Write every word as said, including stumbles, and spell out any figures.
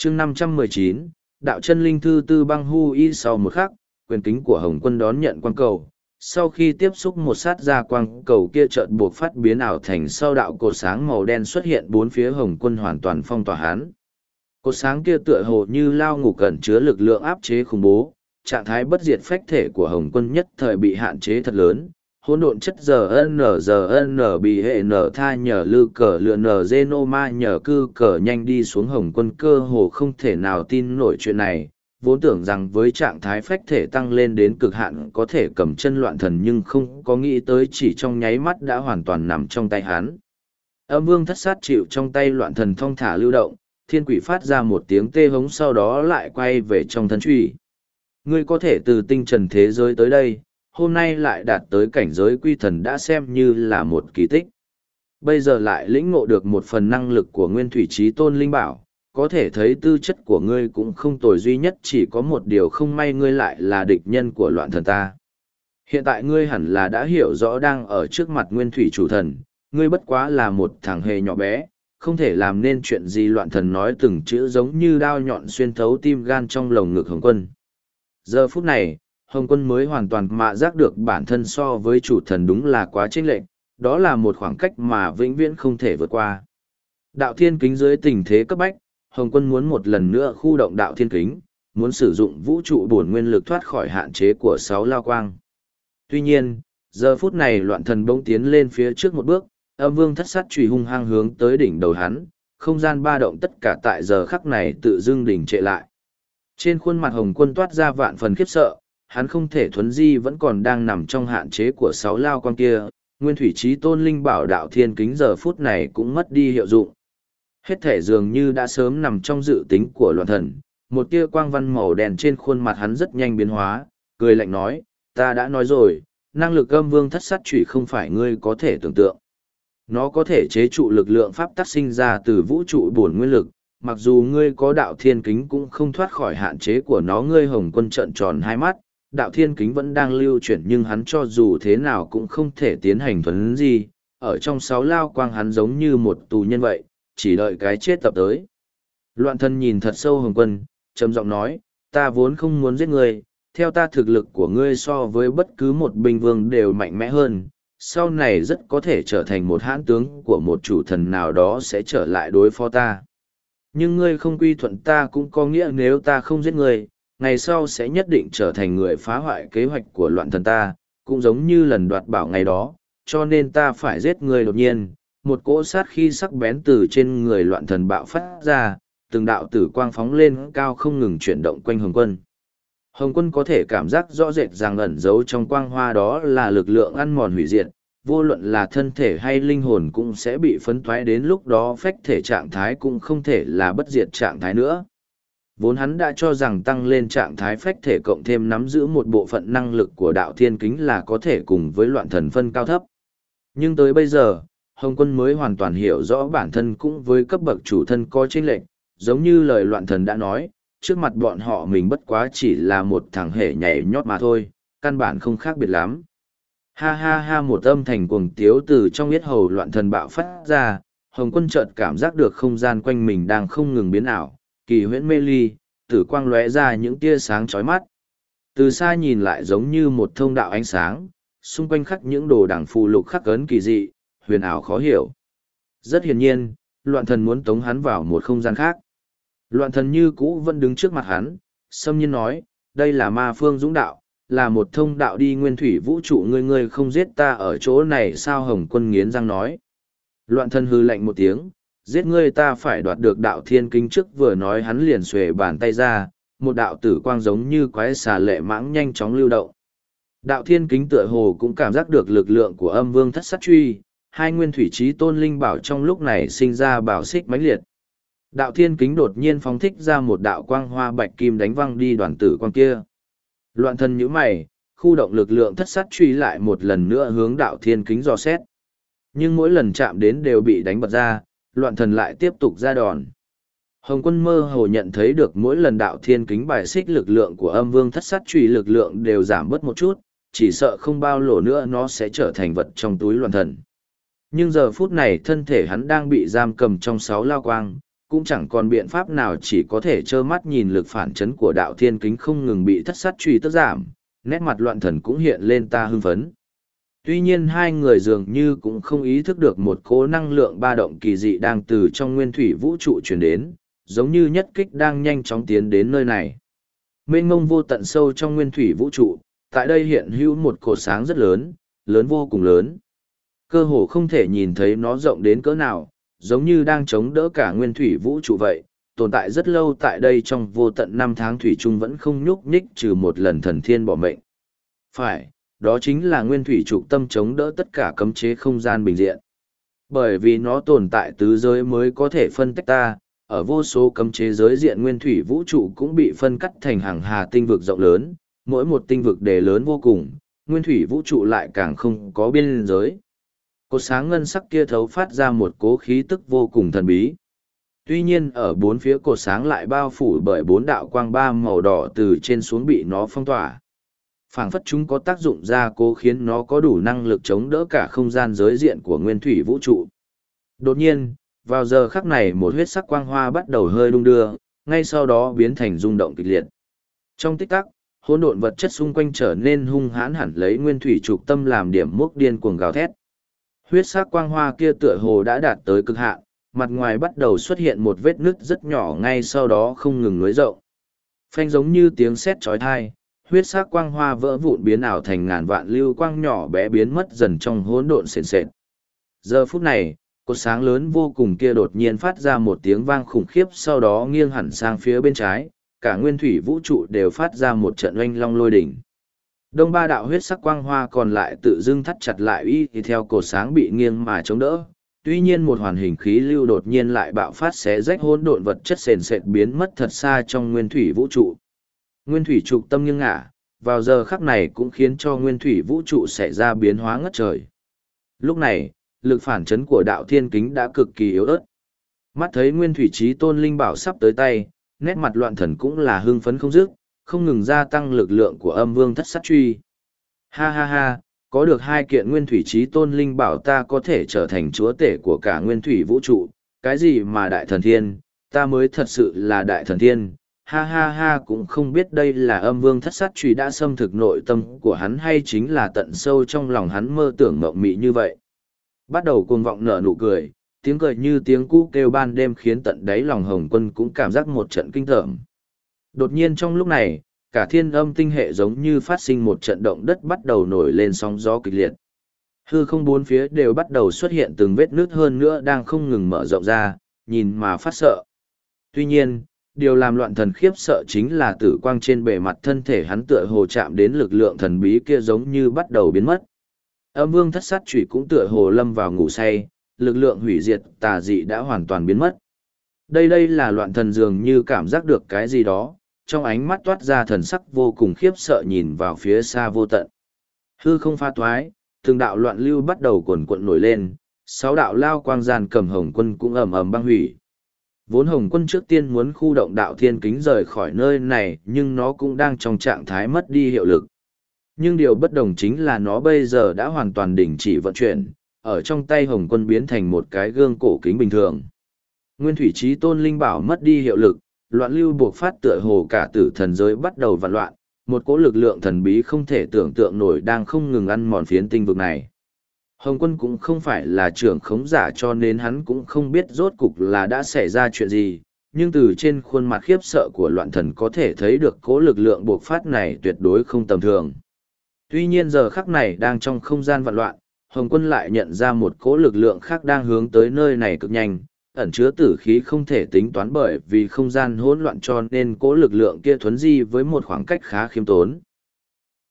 chương năm trăm mười chín, đạo chân linh thư tư băng hu y. Sau một khắc, quyền kính của Hồng Quân đón nhận quang cầu. Sau khi tiếp xúc một sát ra, quang cầu kia chợt buộc phát biến ảo thành sau đạo cột sáng màu đen xuất hiện bốn phía Hồng Quân, hoàn toàn phong tỏa hắn. Cột sáng kia tựa hồ như lao ngục cẩn chứa lực lượng áp chế khủng bố, trạng thái bất diệt phách thể của Hồng Quân nhất thời bị hạn chế thật lớn. Hỗn độn chất giờ n giờ n bị hệ n tha nhờ lư cờ lựa n genoma nhờ cư cờ nhanh đi xuống. Hồng Quân cơ hồ không thể nào tin nổi chuyện này, vốn tưởng rằng với trạng thái phách thể tăng lên đến cực hạn có thể cầm chân loạn thần, nhưng không có nghĩ tới chỉ trong nháy mắt đã hoàn toàn nằm trong tay hắn. Âm vương thất sát chịu trong tay loạn thần thong thả lưu động, thiên quỷ phát ra một tiếng tê hống, sau đó lại quay về trong thân trụy. Ngươi có thể từ tinh trần thế giới tới đây, hôm nay lại đạt tới cảnh giới quy thần đã xem như là một kỳ tích. Bây giờ lại lĩnh ngộ được một phần năng lực của nguyên thủy trí tôn linh bảo, có thể thấy tư chất của ngươi cũng không tồi, duy nhất chỉ có một điều không may, ngươi lại là địch nhân của loạn thần ta. Hiện tại ngươi hẳn là đã hiểu rõ đang ở trước mặt nguyên thủy chủ thần, ngươi bất quá là một thằng hề nhỏ bé, không thể làm nên chuyện gì. Loạn thần nói từng chữ giống như đao nhọn xuyên thấu tim gan trong lồng ngực Hồng Quân. Giờ phút này, Hồng Quân mới hoàn toàn mạ giác được bản thân so với chủ thần đúng là quá chênh lệch, đó là một khoảng cách mà vĩnh viễn không thể vượt qua. Đạo thiên kính dưới tình thế cấp bách, Hồng Quân muốn một lần nữa khu động đạo thiên kính, muốn sử dụng vũ trụ bổn nguyên lực thoát khỏi hạn chế của sáu lao quang. Tuy nhiên, giờ phút này loạn thần bỗng tiến lên phía trước một bước, âm vương thất sát chùy hung hăng hướng tới đỉnh đầu hắn, không gian ba động tất cả tại giờ khắc này tự dưng đỉnh trệ lại. Trên khuôn mặt Hồng Quân toát ra vạn phần khiếp sợ, hắn không thể thuấn di vẫn còn đang nằm trong hạn chế của sáu lao quang kia, nguyên thủy trí tôn linh bảo đạo thiên kính giờ phút này cũng mất đi hiệu dụng. Hết thể dường như đã sớm nằm trong dự tính của loạn thần, một tia quang văn màu đen trên khuôn mặt hắn rất nhanh biến hóa, cười lạnh nói, ta đã nói rồi, năng lực âm vương thất sát chủy không phải ngươi có thể tưởng tượng. Nó có thể chế trụ lực lượng pháp tắc sinh ra từ vũ trụ bổn nguyên lực, mặc dù ngươi có đạo thiên kính cũng không thoát khỏi hạn chế của nó. Ngươi Hồng Quân trợn tròn hai mắt, đạo thiên kính vẫn đang lưu chuyển nhưng hắn cho dù thế nào cũng không thể tiến hành thuấn gì, ở trong sáu lao quang hắn giống như một tù nhân vậy, chỉ đợi cái chết tập tới. Loạn thần nhìn thật sâu Hồng Quân, trầm giọng nói, ta vốn không muốn giết ngươi, theo ta thực lực của ngươi so với bất cứ một binh vương đều mạnh mẽ hơn, sau này rất có thể trở thành một hãn tướng của một chủ thần nào đó sẽ trở lại đối phó ta. Nhưng ngươi không quy thuận ta cũng có nghĩa nếu ta không giết ngươi, ngày sau sẽ nhất định trở thành người phá hoại kế hoạch của loạn thần ta, cũng giống như lần đoạt bảo ngày đó, cho nên ta phải giết ngươi. Đột nhiên, một cỗ sát khí sắc bén từ trên người loạn thần bạo phát ra, từng đạo tử quang phóng lên cao không ngừng chuyển động quanh Hồng Quân. Hồng Quân có thể cảm giác rõ rệt rằng ẩn giấu trong quang hoa đó là lực lượng ăn mòn hủy diệt, vô luận là thân thể hay linh hồn cũng sẽ bị phấn thoái, đến lúc đó phách thể trạng thái cũng không thể là bất diệt trạng thái nữa. Vốn hắn đã cho rằng tăng lên trạng thái phách thể cộng thêm nắm giữ một bộ phận năng lực của đạo thiên kính là có thể cùng với loạn thần phân cao thấp. Nhưng tới bây giờ, Hồng Quân mới hoàn toàn hiểu rõ bản thân cũng với cấp bậc chủ thân có chênh lệch, giống như lời loạn thần đã nói, trước mặt bọn họ mình bất quá chỉ là một thằng hề nhảy nhót mà thôi, căn bản không khác biệt lắm. Ha ha ha, một âm thanh cuồng tiếu từ trong yết hầu loạn thần bạo phát ra, Hồng Quân chợt cảm giác được không gian quanh mình đang không ngừng biến ảo, kỳ huyễn mê ly, tử quang lóe ra những tia sáng chói mắt. Từ xa nhìn lại giống như một thông đạo ánh sáng, xung quanh khắc những đồ đằng phù lục khắc ấn kỳ dị, huyền ảo khó hiểu. Rất hiển nhiên, loạn thần muốn tống hắn vào một không gian khác. Loạn thần như cũ vẫn đứng trước mặt hắn, xâm nhiên nói, đây là ma phương dũng đạo, là một thông đạo đi nguyên thủy vũ trụ, ngươi ngươi không giết ta ở chỗ này sao? Hồng Quân nghiến răng nói. Loạn thần hư lạnh một tiếng, giết ngươi ta phải đoạt được đạo thiên kính trước. Vừa nói hắn liền xuề bàn tay ra, một đạo tử quang giống như quái xà lệ mãng nhanh chóng lưu động. Đạo thiên kính tựa hồ cũng cảm giác được lực lượng của âm vương thất sát truy, hai nguyên thủy trí tôn linh bảo trong lúc này sinh ra bảo xích mãnh liệt. Đạo thiên kính đột nhiên phóng thích ra một đạo quang hoa bạch kim đánh văng đi đoàn tử quang kia. Loạn thần nhíu mày, khu động lực lượng thất sát truy lại một lần nữa hướng đạo thiên kính dò xét. Nhưng mỗi lần chạm đến đều bị đánh bật ra, loạn thần lại tiếp tục ra đòn. Hồng Quân mơ hồ nhận thấy được mỗi lần đạo thiên kính bài xích lực lượng của âm vương thất sát truy lực lượng đều giảm bớt một chút, chỉ sợ không bao lâu nữa nó sẽ trở thành vật trong túi loạn thần. Nhưng giờ phút này thân thể hắn đang bị giam cầm trong sáu lao quang, cũng chẳng còn biện pháp nào, chỉ có thể trơ mắt nhìn lực phản chấn của đạo thiên kính không ngừng bị thất sát truy tức giảm, nét mặt loạn thần cũng hiện lên ta hưng phấn. Tuy nhiên hai người dường như cũng không ý thức được một cỗ năng lượng ba động kỳ dị đang từ trong nguyên thủy vũ trụ truyền đến, giống như nhất kích đang nhanh chóng tiến đến nơi này. Mênh mông vô tận sâu trong nguyên thủy vũ trụ, tại đây hiện hữu một cột sáng rất lớn, lớn vô cùng lớn. Cơ hồ không thể nhìn thấy nó rộng đến cỡ nào, giống như đang chống đỡ cả nguyên thủy vũ trụ vậy, tồn tại rất lâu tại đây trong vô tận năm tháng thủy chung vẫn không nhúc nhích trừ một lần thần thiên bỏ mệnh. Phải, đó chính là nguyên thủy trục tâm chống đỡ tất cả cấm chế không gian bình diện. Bởi vì nó tồn tại tứ giới mới có thể phân tách ta, ở vô số cấm chế giới diện nguyên thủy vũ trụ cũng bị phân cắt thành hàng hà tinh vực rộng lớn, mỗi một tinh vực đề lớn vô cùng, nguyên thủy vũ trụ lại càng không có biên giới. Cột sáng ngân sắc kia thấu phát ra một cố khí tức vô cùng thần bí. Tuy nhiên ở bốn phía cột sáng lại bao phủ bởi bốn đạo quang ba màu đỏ từ trên xuống bị nó phong tỏa. Phảng phất chúng có tác dụng gia cố khiến nó có đủ năng lực chống đỡ cả không gian giới diện của nguyên thủy vũ trụ. Đột nhiên, vào giờ khắc này một huyết sắc quang hoa bắt đầu hơi đung đưa, ngay sau đó biến thành rung động kịch liệt. Trong tích tắc, hỗn độn vật chất xung quanh trở nên hung hãn hẳn, lấy nguyên thủy trục tâm làm điểm mốc điên cuồng gào thét. Huyết sắc quang hoa kia tựa hồ đã đạt tới cực hạn, mặt ngoài bắt đầu xuất hiện một vết nứt rất nhỏ, ngay sau đó không ngừng nối rộng. Phanh, giống như tiếng sét chói tai, huyết sắc quang hoa vỡ vụn biến ảo thành ngàn vạn lưu quang nhỏ bé biến mất dần trong hỗn độn sền sệt. Giờ phút này, cột sáng lớn vô cùng kia đột nhiên phát ra một tiếng vang khủng khiếp, sau đó nghiêng hẳn sang phía bên trái, cả nguyên thủy vũ trụ đều phát ra một trận oanh long lôi đỉnh. Đông ba đạo huyết sắc quang hoa còn lại tự dưng thắt chặt lại y thì theo cột sáng bị nghiêng mà chống đỡ. Tuy nhiên một hoàn hình khí lưu đột nhiên lại bạo phát xé rách hỗn độn vật chất sền sệt biến mất thật xa trong nguyên thủy vũ trụ. Nguyên thủy trục tâm nghiêng ngả, vào giờ khắc này cũng khiến cho nguyên thủy vũ trụ xảy ra biến hóa ngất trời. Lúc này, lực phản chấn của đạo thiên kính đã cực kỳ yếu ớt. Mắt thấy nguyên thủy chí tôn linh bảo sắp tới tay, nét mặt loạn thần cũng là hưng phấn không dứt, không ngừng gia tăng lực lượng của âm vương thất sát truy. Ha ha ha, có được hai kiện nguyên thủy chí tôn linh bảo ta có thể trở thành chúa tể của cả nguyên thủy vũ trụ, cái gì mà đại thần thiên, ta mới thật sự là đại thần thiên. Ha ha ha, cũng không biết đây là âm vương thất sát truy đã xâm thực nội tâm của hắn hay chính là tận sâu trong lòng hắn mơ tưởng mộng mị như vậy. Bắt đầu cuồng vọng nở nụ cười, tiếng cười như tiếng cú kêu ban đêm khiến tận đáy lòng Hồng Quân cũng cảm giác một trận kinh tởm. Đột nhiên trong lúc này, cả thiên âm tinh hệ giống như phát sinh một trận động đất, bắt đầu nổi lên sóng gió kịch liệt. Hư không bốn phía đều bắt đầu xuất hiện từng vết nứt, hơn nữa đang không ngừng mở rộng ra, nhìn mà phát sợ. Tuy nhiên, điều làm loạn thần khiếp sợ chính là tử quang trên bề mặt thân thể hắn tựa hồ chạm đến lực lượng thần bí kia giống như bắt đầu biến mất. Âm vương thất sát chủy cũng tựa hồ lâm vào ngủ say, lực lượng hủy diệt tà dị đã hoàn toàn biến mất. Đây đây là loạn thần dường như cảm giác được cái gì đó, trong ánh mắt toát ra thần sắc vô cùng khiếp sợ nhìn vào phía xa vô tận. Hư không pha toái, từng đạo loạn lưu bắt đầu cuồn cuộn nổi lên, sáu đạo lao quang gian cầm Hồng Quân cũng ầm ầm băng hủy. Vốn Hồng Quân trước tiên muốn khu động đạo thiên kính rời khỏi nơi này, nhưng nó cũng đang trong trạng thái mất đi hiệu lực. Nhưng điều bất đồng chính là nó bây giờ đã hoàn toàn đình chỉ vận chuyển, ở trong tay Hồng Quân biến thành một cái gương cổ kính bình thường. Nguyên thủy chí tôn linh bảo mất đi hiệu lực, loạn lưu buộc phát, tựa hồ cả tử thần giới bắt đầu vặn loạn, một cỗ lực lượng thần bí không thể tưởng tượng nổi đang không ngừng ăn mòn phiến tinh vực này. Hồng Quân cũng không phải là trưởng khống giả cho nên hắn cũng không biết rốt cục là đã xảy ra chuyện gì, nhưng từ trên khuôn mặt khiếp sợ của loạn thần có thể thấy được cỗ lực lượng buộc phát này tuyệt đối không tầm thường. Tuy nhiên giờ khắc này đang trong không gian vặn loạn, Hồng Quân lại nhận ra một cỗ lực lượng khác đang hướng tới nơi này cực nhanh, ẩn chứa tử khí không thể tính toán, bởi vì không gian hỗn loạn cho nên cỗ lực lượng kia thuấn di với một khoảng cách khá khiêm tốn.